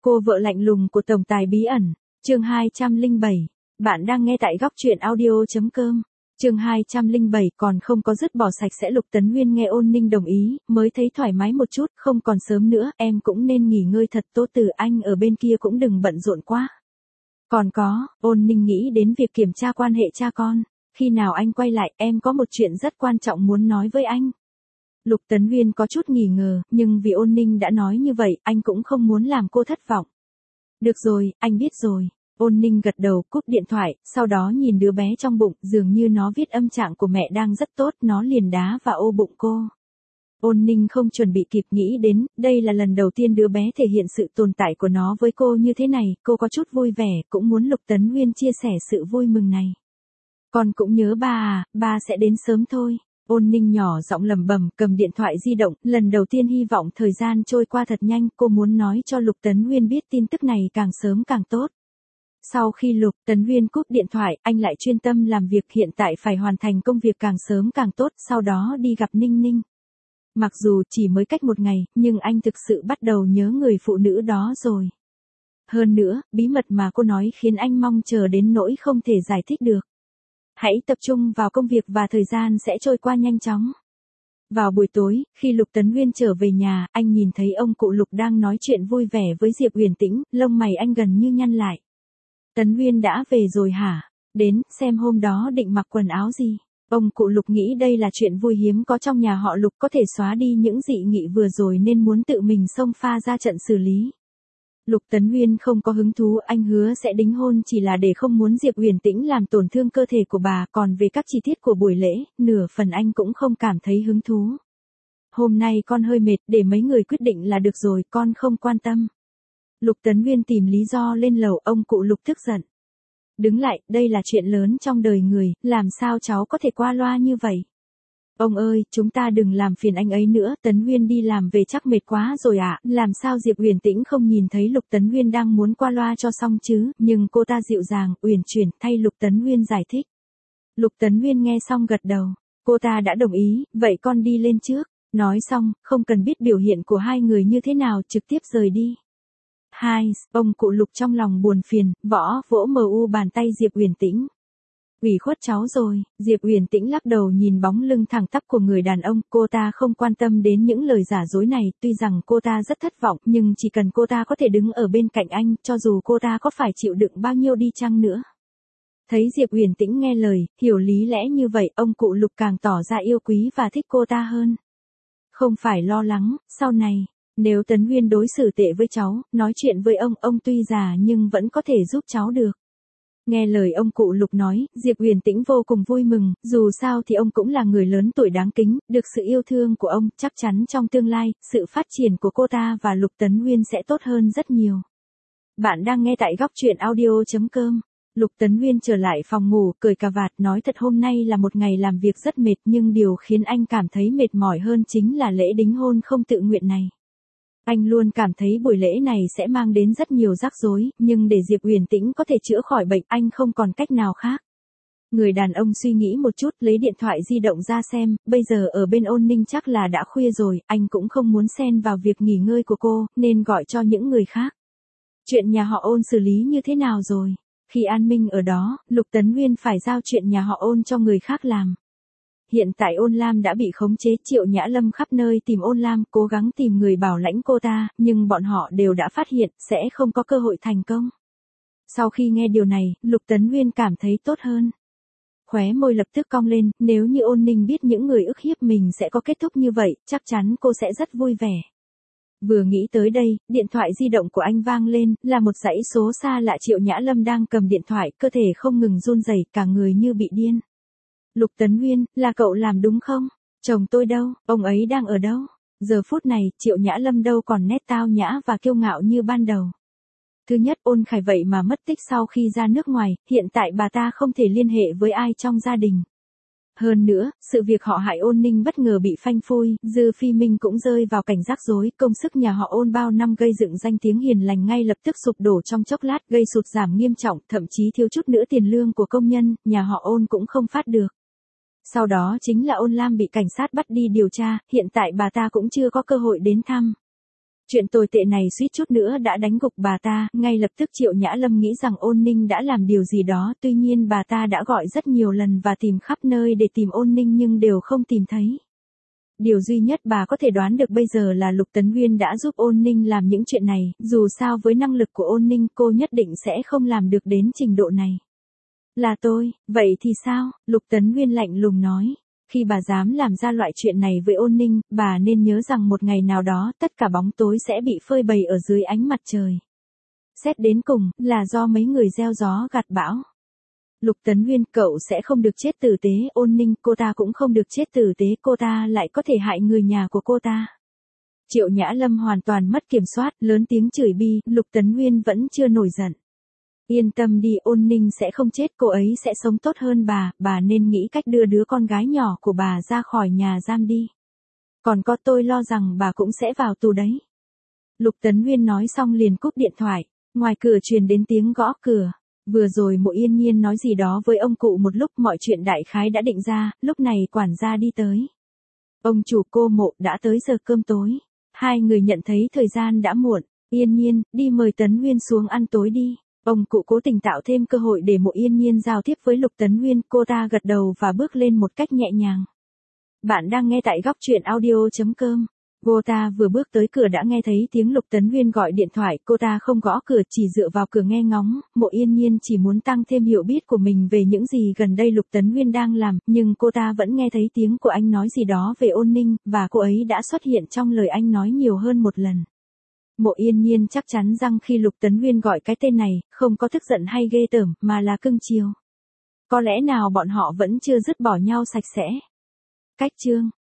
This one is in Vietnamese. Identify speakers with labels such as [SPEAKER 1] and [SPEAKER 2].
[SPEAKER 1] Cô vợ lạnh lùng của tổng tài bí ẩn, chương 207. Bạn đang nghe tại góc truyện audio.com. Chương 207 còn không có dứt bỏ sạch sẽ. Lục Tấn Nguyên nghe Ôn Ninh đồng ý, mới thấy thoải mái một chút, không còn sớm nữa, em cũng nên nghỉ ngơi thật tốt, từ anh ở bên kia cũng đừng bận rộn quá. Còn có, Ôn Ninh nghĩ đến việc kiểm tra quan hệ cha con, khi nào anh quay lại, em có một chuyện rất quan trọng muốn nói với anh. Lục Tấn Nguyên có chút nghi ngờ, nhưng vì Ôn Ninh đã nói như vậy, anh cũng không muốn làm cô thất vọng. Được rồi, anh biết rồi. Ôn Ninh gật đầu, cúp điện thoại, sau đó nhìn đứa bé trong bụng, dường như nó viết âm trạng của mẹ đang rất tốt, nó liền đá vào ô bụng cô. Ôn Ninh không chuẩn bị kịp nghĩ đến, đây là lần đầu tiên đứa bé thể hiện sự tồn tại của nó với cô như thế này, cô có chút vui vẻ, cũng muốn Lục Tấn Nguyên chia sẻ sự vui mừng này. Con cũng nhớ ba à, ba sẽ đến sớm thôi. Ôn Ninh nhỏ giọng lẩm bẩm, cầm điện thoại di động, lần đầu tiên hy vọng thời gian trôi qua thật nhanh, cô muốn nói cho Lục Tấn Nguyên biết tin tức này càng sớm càng tốt. Sau khi Lục Tấn Nguyên cúp điện thoại, anh lại chuyên tâm làm việc, hiện tại phải hoàn thành công việc càng sớm càng tốt, sau đó đi gặp Ninh Ninh. Mặc dù chỉ mới cách một ngày, nhưng anh thực sự bắt đầu nhớ người phụ nữ đó rồi. Hơn nữa, bí mật mà cô nói khiến anh mong chờ đến nỗi không thể giải thích được. Hãy tập trung vào công việc và thời gian sẽ trôi qua nhanh chóng. Vào buổi tối, khi Lục Tấn Nguyên trở về nhà, anh nhìn thấy ông cụ Lục đang nói chuyện vui vẻ với Diệp Uyển Tĩnh, lông mày anh gần như nhăn lại. Tấn Nguyên đã về rồi hả? Đến, xem hôm đó định mặc quần áo gì. Ông cụ Lục nghĩ đây là chuyện vui hiếm có trong nhà họ Lục, có thể xóa đi những dị nghị vừa rồi nên muốn tự mình xông pha ra trận xử lý. Lục Tấn Nguyên không có hứng thú, anh hứa sẽ đính hôn chỉ là để không muốn Diệp Uyển Tĩnh làm tổn thương cơ thể của bà, còn về các chi tiết của buổi lễ, nửa phần anh cũng không cảm thấy hứng thú. Hôm nay con hơi mệt, để mấy người quyết định là được rồi, con không quan tâm. Lục Tấn Nguyên tìm lý do lên lầu, ông cụ Lục tức giận. Đứng lại, đây là chuyện lớn trong đời người, làm sao cháu có thể qua loa như vậy? Ông ơi, chúng ta đừng làm phiền anh ấy nữa, Tấn Nguyên đi làm về chắc mệt quá rồi ạ, làm sao Diệp Uyển Tĩnh không nhìn thấy Lục Tấn Nguyên đang muốn qua loa cho xong chứ, nhưng cô ta dịu dàng, uyển chuyển, thay Lục Tấn Nguyên giải thích. Lục Tấn Nguyên nghe xong gật đầu, cô ta đã đồng ý, vậy con đi lên trước, nói xong, không cần biết biểu hiện của hai người như thế nào, trực tiếp rời đi. Ông cụ Lục trong lòng buồn phiền, vỗ mu bàn tay Diệp Uyển Tĩnh. Ủy khuất cháu rồi, Diệp Uyển Tĩnh lắc đầu nhìn bóng lưng thẳng tắp của người đàn ông, cô ta không quan tâm đến những lời giả dối này, tuy rằng cô ta rất thất vọng, nhưng chỉ cần cô ta có thể đứng ở bên cạnh anh, cho dù cô ta có phải chịu đựng bao nhiêu đi chăng nữa. Thấy Diệp Uyển Tĩnh nghe lời, hiểu lý lẽ như vậy, ông cụ Lục càng tỏ ra yêu quý và thích cô ta hơn. Không phải lo lắng, sau này, nếu Tấn Nguyên đối xử tệ với cháu, nói chuyện với ông tuy già nhưng vẫn có thể giúp cháu được. Nghe lời ông cụ Lục nói, Diệp Uyển Tĩnh vô cùng vui mừng, dù sao thì ông cũng là người lớn tuổi đáng kính, được sự yêu thương của ông, chắc chắn trong tương lai, sự phát triển của cô ta và Lục Tấn Nguyên sẽ tốt hơn rất nhiều. Bạn đang nghe tại góc truyện audio.com. Lục Tấn Nguyên trở lại phòng ngủ, cởi cà vạt, nói thật hôm nay là một ngày làm việc rất mệt, nhưng điều khiến anh cảm thấy mệt mỏi hơn chính là lễ đính hôn không tự nguyện này. Anh luôn cảm thấy buổi lễ này sẽ mang đến rất nhiều rắc rối, nhưng để Diệp Uyển Tĩnh có thể chữa khỏi bệnh, anh không còn cách nào khác. Người đàn ông suy nghĩ một chút, lấy điện thoại di động ra xem, bây giờ ở bên Ôn Ninh chắc là đã khuya rồi, anh cũng không muốn xen vào việc nghỉ ngơi của cô, nên gọi cho những người khác. Chuyện nhà họ Ôn xử lý như thế nào rồi? Khi An Minh ở đó, Lục Tấn Nguyên phải giao chuyện nhà họ Ôn cho người khác làm. Hiện tại Ôn Lam đã bị khống chế, Triệu Nhã Lâm khắp nơi tìm Ôn Lam, cố gắng tìm người bảo lãnh cô ta, nhưng bọn họ đều đã phát hiện, sẽ không có cơ hội thành công. Sau khi nghe điều này, Lục Tấn Nguyên cảm thấy tốt hơn. Khóe môi lập tức cong lên, nếu như Ôn Ninh biết những người ức hiếp mình sẽ có kết thúc như vậy, chắc chắn cô sẽ rất vui vẻ. Vừa nghĩ tới đây, điện thoại di động của anh vang lên, là một dãy số xa lạ. Triệu Nhã Lâm đang cầm điện thoại, cơ thể không ngừng run rẩy, cả người như bị điên. Lục Tấn Nguyên, là cậu làm đúng không? Chồng tôi đâu, ông ấy đang ở đâu? Giờ phút này, Triệu Nhã Lâm đâu còn nét tao nhã và kiêu ngạo như ban đầu. Thứ nhất, Ôn Khải vậy mà mất tích sau khi ra nước ngoài, hiện tại bà ta không thể liên hệ với ai trong gia đình. Hơn nữa, sự việc họ hại Ôn Ninh bất ngờ bị phanh phui, Dư Phi Minh cũng rơi vào cảnh rắc rối, công sức nhà họ Ôn bao năm gây dựng danh tiếng hiền lành ngay lập tức sụp đổ trong chốc lát, gây sụt giảm nghiêm trọng, thậm chí thiếu chút nữa tiền lương của công nhân, nhà họ Ôn cũng không phát được. Sau đó chính là Ôn Lam bị cảnh sát bắt đi điều tra, hiện tại bà ta cũng chưa có cơ hội đến thăm. Chuyện tồi tệ này suýt chút nữa đã đánh gục bà ta, ngay lập tức Triệu Nhã Lâm nghĩ rằng Ôn Ninh đã làm điều gì đó, tuy nhiên bà ta đã gọi rất nhiều lần và tìm khắp nơi để tìm Ôn Ninh nhưng đều không tìm thấy. Điều duy nhất bà có thể đoán được bây giờ là Lục Tấn Nguyên đã giúp Ôn Ninh làm những chuyện này, dù sao với năng lực của Ôn Ninh cô nhất định sẽ không làm được đến trình độ này. Là tôi, vậy thì sao? Lục Tấn Nguyên lạnh lùng nói. Khi bà dám làm ra loại chuyện này với Ôn Ninh, bà nên nhớ rằng một ngày nào đó tất cả bóng tối sẽ bị phơi bày ở dưới ánh mặt trời. Xét đến cùng, là do mấy người gieo gió gặt bão. Lục Tấn Nguyên, cậu sẽ không được chết tử tế. Ôn Ninh, cô ta cũng không được chết tử tế, cô ta lại có thể hại người nhà của cô ta. Triệu Nhã Lâm hoàn toàn mất kiểm soát, lớn tiếng chửi bi. Lục Tấn Nguyên vẫn chưa nổi giận. Yên tâm đi, Ôn Ninh sẽ không chết, cô ấy sẽ sống tốt hơn bà nên nghĩ cách đưa đứa con gái nhỏ của bà ra khỏi nhà giam đi. Còn có, tôi lo rằng bà cũng sẽ vào tù đấy. Lục Tấn Nguyên nói xong liền cúp điện thoại, ngoài cửa truyền đến tiếng gõ cửa. Vừa rồi Mộ Yên Nhiên nói gì đó với ông cụ một lúc, mọi chuyện đại khái đã định ra, lúc này quản gia đi tới. Ông chủ, cô Mộ, đã tới giờ cơm tối. Hai người nhận thấy thời gian đã muộn. Yên Nhiên, đi mời Tấn Nguyên xuống ăn tối đi. Ông cụ cố tình tạo thêm cơ hội để Mộ Yên Nhiên giao tiếp với Lục Tấn Nguyên, cô ta gật đầu và bước lên một cách nhẹ nhàng. Bạn đang nghe tại góc truyện audio.com. Cô ta vừa bước tới cửa đã nghe thấy tiếng Lục Tấn Nguyên gọi điện thoại, cô ta không gõ cửa, chỉ dựa vào cửa nghe ngóng. Mộ Yên Nhiên chỉ muốn tăng thêm hiểu biết của mình về những gì gần đây Lục Tấn Nguyên đang làm, nhưng cô ta vẫn nghe thấy tiếng của anh nói gì đó về Ôn Ninh, và cô ấy đã xuất hiện trong lời anh nói nhiều hơn một lần. Mộ Yên Nhiên chắc chắn rằng khi Lục Tấn Nguyên gọi cái tên này, không có tức giận hay ghê tởm, mà là cưng chiều. Có lẽ nào bọn họ vẫn chưa dứt bỏ nhau sạch sẽ. Cách chương